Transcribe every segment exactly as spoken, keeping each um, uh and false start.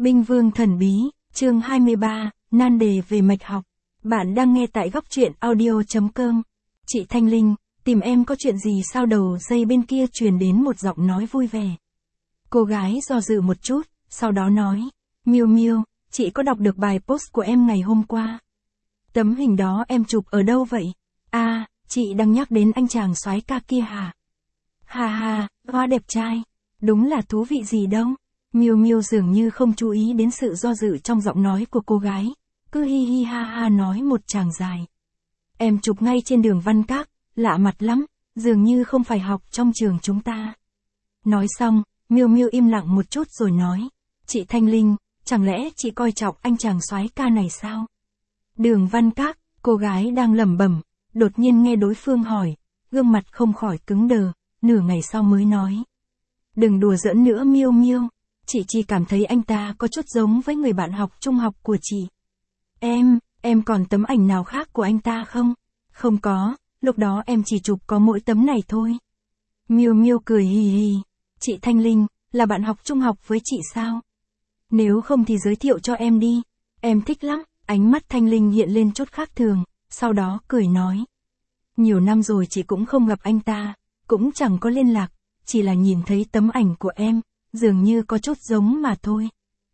Binh Vương Thần Bí, chương hai mươi ba, nan đề về mạch học. Bạn đang nghe tại góc truyện audio chấm com. Chị Thanh Linh, tìm em có chuyện gì sao? Đầu dây bên kia truyền đến một giọng nói vui vẻ. Cô gái do dự một chút, sau đó nói, Miu Miu, chị có đọc được bài post của em ngày hôm qua. Tấm hình đó em chụp ở đâu vậy? À, chị đang nhắc đến anh chàng soái ca kia hả? Ha ha, hoa đẹp trai. Đúng là thú vị gì đâu. Miu Miu dường như không chú ý đến sự do dự trong giọng nói của cô gái, cứ hi hi ha ha nói một tràng dài. Em chụp ngay trên đường Văn Các, lạ mặt lắm, dường như không phải học trong trường chúng ta. Nói xong, Miu Miu im lặng một chút rồi nói, chị Thanh Linh, chẳng lẽ chị coi trọng anh chàng soái ca này sao? Đường Văn Các, cô gái đang lẩm bẩm, đột nhiên nghe đối phương hỏi, gương mặt không khỏi cứng đờ, nửa ngày sau mới nói. Đừng đùa giỡn nữa Miu Miu, chị chỉ cảm thấy anh ta có chút giống với người bạn học trung học của chị. Em, em còn tấm ảnh nào khác của anh ta không? Không có, lúc đó em chỉ chụp có mỗi tấm này thôi. Miu Miu cười hì hì, chị Thanh Linh, là bạn học trung học với chị sao? Nếu không thì giới thiệu cho em đi, em thích lắm. Ánh mắt Thanh Linh hiện lên chút khác thường, sau đó cười nói. Nhiều năm rồi chị cũng không gặp anh ta, cũng chẳng có liên lạc, chỉ là nhìn thấy tấm ảnh của em, dường như có chút giống mà thôi.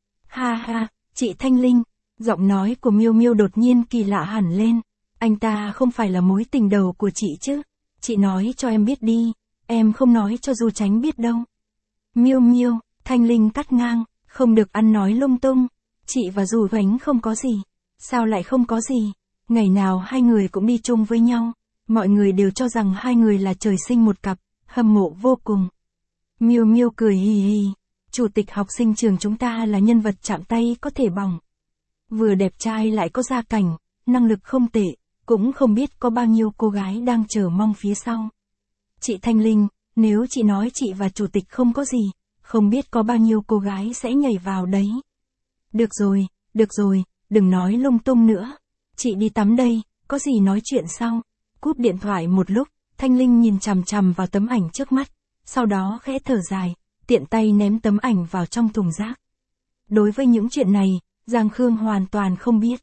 Ha ha, chị Thanh Linh, giọng nói của Miu Miu đột nhiên kỳ lạ hẳn lên, anh ta không phải là mối tình đầu của chị chứ? Chị nói cho em biết đi, em không nói cho Du Chánh biết đâu. Miu Miu, Thanh Linh cắt ngang, không được ăn nói lung tung, chị và Du Chánh không có gì. Sao lại không có gì? Ngày nào hai người cũng đi chung với nhau, mọi người đều cho rằng hai người là trời sinh một cặp, hâm mộ vô cùng. Miu Miu cười hì hì, chủ tịch học sinh trường chúng ta là nhân vật chạm tay có thể bỏng. Vừa đẹp trai lại có gia cảnh, năng lực không tệ, cũng không biết có bao nhiêu cô gái đang chờ mong phía sau. Chị Thanh Linh, nếu chị nói chị và chủ tịch không có gì, không biết có bao nhiêu cô gái sẽ nhảy vào đấy. Được rồi, được rồi. Đừng nói lung tung nữa. Chị đi tắm đây, có gì nói chuyện sau. Cúp điện thoại một lúc, Thanh Linh nhìn chằm chằm vào tấm ảnh trước mắt, sau đó khẽ thở dài, tiện tay ném tấm ảnh vào trong thùng rác. Đối với những chuyện này, Giang Khương hoàn toàn không biết.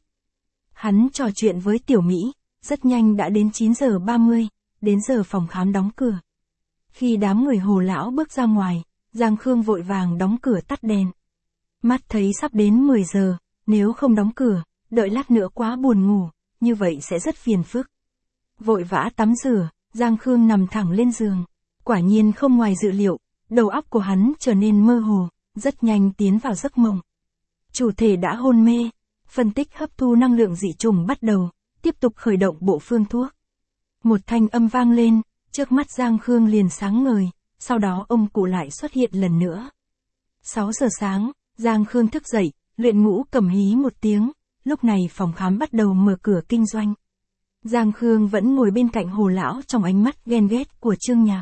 Hắn trò chuyện với Tiểu Mỹ, rất nhanh đã đến chín giờ ba mươi, đến giờ phòng khám đóng cửa. Khi đám người Hồ lão bước ra ngoài, Giang Khương vội vàng đóng cửa tắt đèn. Mắt thấy sắp đến mười giờ. Nếu không đóng cửa, đợi lát nữa quá buồn ngủ, như vậy sẽ rất phiền phức. Vội vã tắm rửa, Giang Khương nằm thẳng lên giường. Quả nhiên không ngoài dự liệu, đầu óc của hắn trở nên mơ hồ, rất nhanh tiến vào giấc mộng. Chủ thể đã hôn mê, phân tích hấp thu năng lượng dị trùng bắt đầu, tiếp tục khởi động bộ phương thuốc. Một thanh âm vang lên, trước mắt Giang Khương liền sáng ngời, sau đó ông cụ lại xuất hiện lần nữa. sáu giờ sáng, Giang Khương thức dậy. Luyện Ngũ cầm hí một tiếng, lúc này phòng khám bắt đầu mở cửa kinh doanh. Giang Khương vẫn ngồi bên cạnh Hồ lão trong ánh mắt ghen ghét của Trương Nhạc.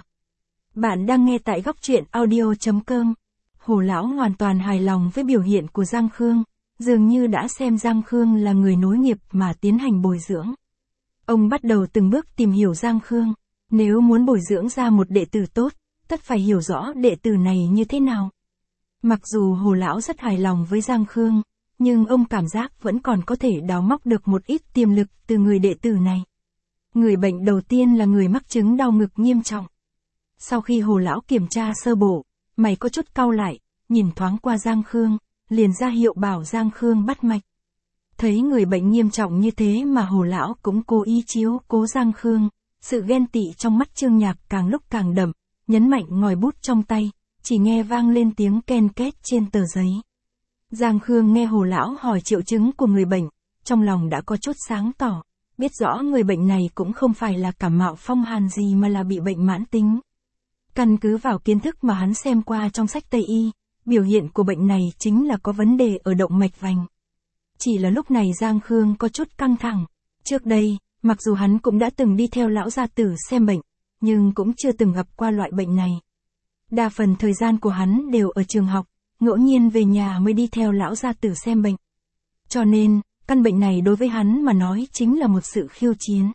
Bạn đang nghe tại góc truyện audio chấm com. Hồ lão hoàn toàn hài lòng với biểu hiện của Giang Khương, dường như đã xem Giang Khương là người nối nghiệp mà tiến hành bồi dưỡng. Ông bắt đầu từng bước tìm hiểu Giang Khương, nếu muốn bồi dưỡng ra một đệ tử tốt, tất phải hiểu rõ đệ tử này như thế nào. Mặc dù Hồ lão rất hài lòng với Giang Khương, nhưng ông cảm giác vẫn còn có thể đào móc được một ít tiềm lực từ người đệ tử này. Người bệnh đầu tiên là người mắc chứng đau ngực nghiêm trọng. Sau khi Hồ lão kiểm tra sơ bộ, mày có chút cau lại, nhìn thoáng qua Giang Khương, liền ra hiệu bảo Giang Khương bắt mạch. Thấy người bệnh nghiêm trọng như thế mà Hồ lão cũng cố ý chiếu cố Giang Khương, sự ghen tị trong mắt Trương Nhạc càng lúc càng đậm, nhấn mạnh ngòi bút trong tay. Chỉ nghe vang lên tiếng ken két trên tờ giấy. Giang Khương nghe Hồ lão hỏi triệu chứng của người bệnh, trong lòng đã có chút sáng tỏ, biết rõ người bệnh này cũng không phải là cảm mạo phong hàn gì mà là bị bệnh mãn tính. Căn cứ vào kiến thức mà hắn xem qua trong sách Tây Y, biểu hiện của bệnh này chính là có vấn đề ở động mạch vành. Chỉ là lúc này Giang Khương có chút căng thẳng. Trước đây, mặc dù hắn cũng đã từng đi theo lão gia tử xem bệnh, nhưng cũng chưa từng gặp qua loại bệnh này. Đa phần thời gian của hắn đều ở trường học, ngẫu nhiên về nhà mới đi theo lão gia tử xem bệnh. Cho nên, căn bệnh này đối với hắn mà nói chính là một sự khiêu chiến.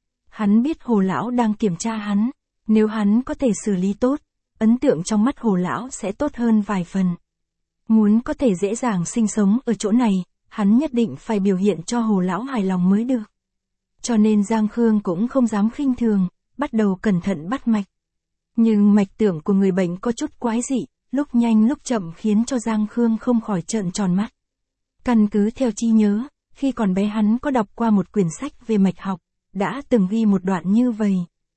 Hắn biết Hồ lão đang kiểm tra hắn, nếu hắn có thể xử lý tốt, ấn tượng trong mắt Hồ lão sẽ tốt hơn vài phần. Muốn có thể dễ dàng sinh sống ở chỗ này, hắn nhất định phải biểu hiện cho Hồ lão hài lòng mới được. Cho nên Giang Khương cũng không dám khinh thường, bắt đầu cẩn thận bắt mạch. Nhưng mạch tưởng của người bệnh có chút quái dị, lúc nhanh lúc chậm khiến cho Giang Khương không khỏi trợn tròn mắt. Căn cứ theo trí nhớ, khi còn bé hắn có đọc qua một quyển sách về mạch học, đã từng ghi một đoạn như vậy.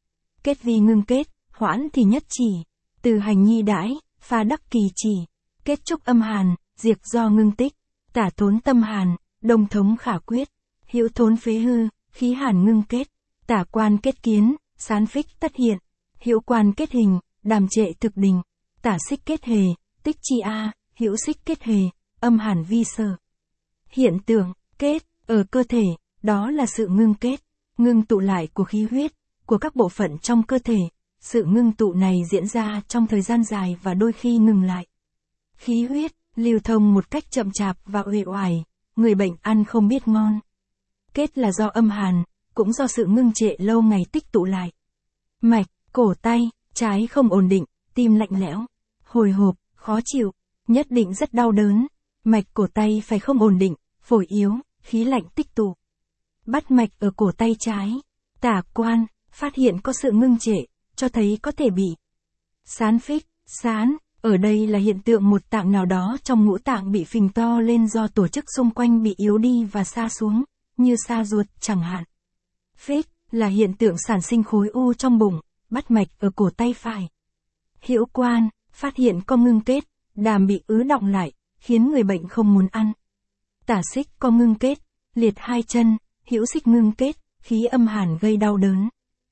Kết vi ngưng kết, hoãn thì nhất chỉ, từ hành nhi đãi, pha đắc kỳ chỉ, kết trúc âm hàn, diệt do ngưng tích, tả thốn tâm hàn, đồng thống khả quyết, hữu thốn phế hư, khí hàn ngưng kết, tả quan kết kiến, sán phích tất hiện, hữu quan kết hình, đàm trệ thực đình, tả xích kết hề, tích chi a, hữu xích kết hề, âm hàn vi sở. Hiện tượng, kết, ở cơ thể, đó là sự ngưng kết, ngưng tụ lại của khí huyết, của các bộ phận trong cơ thể. Sự ngưng tụ này diễn ra trong thời gian dài và đôi khi ngừng lại. Khí huyết, lưu thông một cách chậm chạp và uể oải, người bệnh ăn không biết ngon. Kết là do âm hàn, cũng do sự ngưng trệ lâu ngày tích tụ lại. Mạch, cổ tay, trái không ổn định, tim lạnh lẽo, hồi hộp, khó chịu, nhất định rất đau đớn. Mạch cổ tay phải không ổn định, phổi yếu, khí lạnh tích tụ. Bắt mạch ở cổ tay trái, tả quan, phát hiện có sự ngưng trệ, cho thấy có thể bị sán phích, sán, ở đây là hiện tượng một tạng nào đó trong ngũ tạng bị phình to lên do tổ chức xung quanh bị yếu đi và sa xuống, như sa ruột chẳng hạn. Phích là hiện tượng sản sinh khối u trong bụng, bắt mạch ở cổ tay phải. Hữu quan, phát hiện có ngưng kết, đàm bị ứ đọng lại, khiến người bệnh không muốn ăn. Tả xích có ngưng kết, liệt hai chân, hữu xích ngưng kết, khí âm hàn gây đau đớn.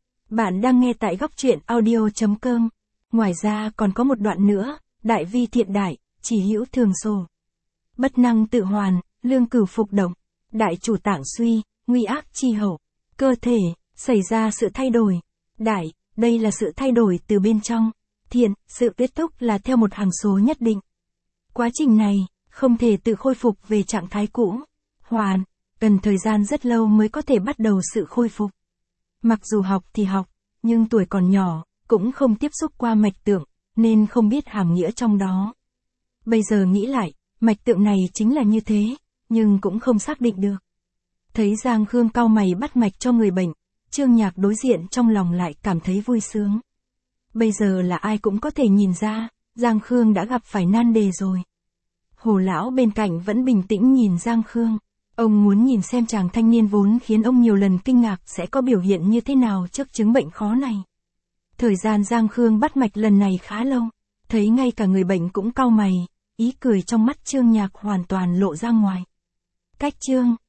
Bạn đang nghe tại góc truyện audio chấm com. Ngoài ra còn có một đoạn nữa, đại vi thiện đại, chỉ hữu thường sổ. Bất năng tự hoàn, lương cửu phục động, đại chủ tạng suy, nguy ác chi hậu. Cơ thể, xảy ra sự thay đổi. Đại, đây là sự thay đổi từ bên trong. Thiện, sự kết thúc là theo một hằng số nhất định. Quá trình này, không thể tự khôi phục về trạng thái cũ. Hoàn, cần thời gian rất lâu mới có thể bắt đầu sự khôi phục. Mặc dù học thì học, nhưng tuổi còn nhỏ, cũng không tiếp xúc qua mạch tượng, nên không biết hàm nghĩa trong đó. Bây giờ nghĩ lại, mạch tượng này chính là như thế, nhưng cũng không xác định được. Thấy Giang Khương cau mày bắt mạch cho người bệnh, Trương Nhạc đối diện trong lòng lại cảm thấy vui sướng. Bây giờ là ai cũng có thể nhìn ra, Giang Khương đã gặp phải nan đề rồi. Hồ lão bên cạnh vẫn bình tĩnh nhìn Giang Khương. Ông muốn nhìn xem chàng thanh niên vốn khiến ông nhiều lần kinh ngạc sẽ có biểu hiện như thế nào trước chứng bệnh khó này. Thời gian Giang Khương bắt mạch lần này khá lâu, thấy ngay cả người bệnh cũng cau mày, ý cười trong mắt Trương Nhạc hoàn toàn lộ ra ngoài. Cách Trương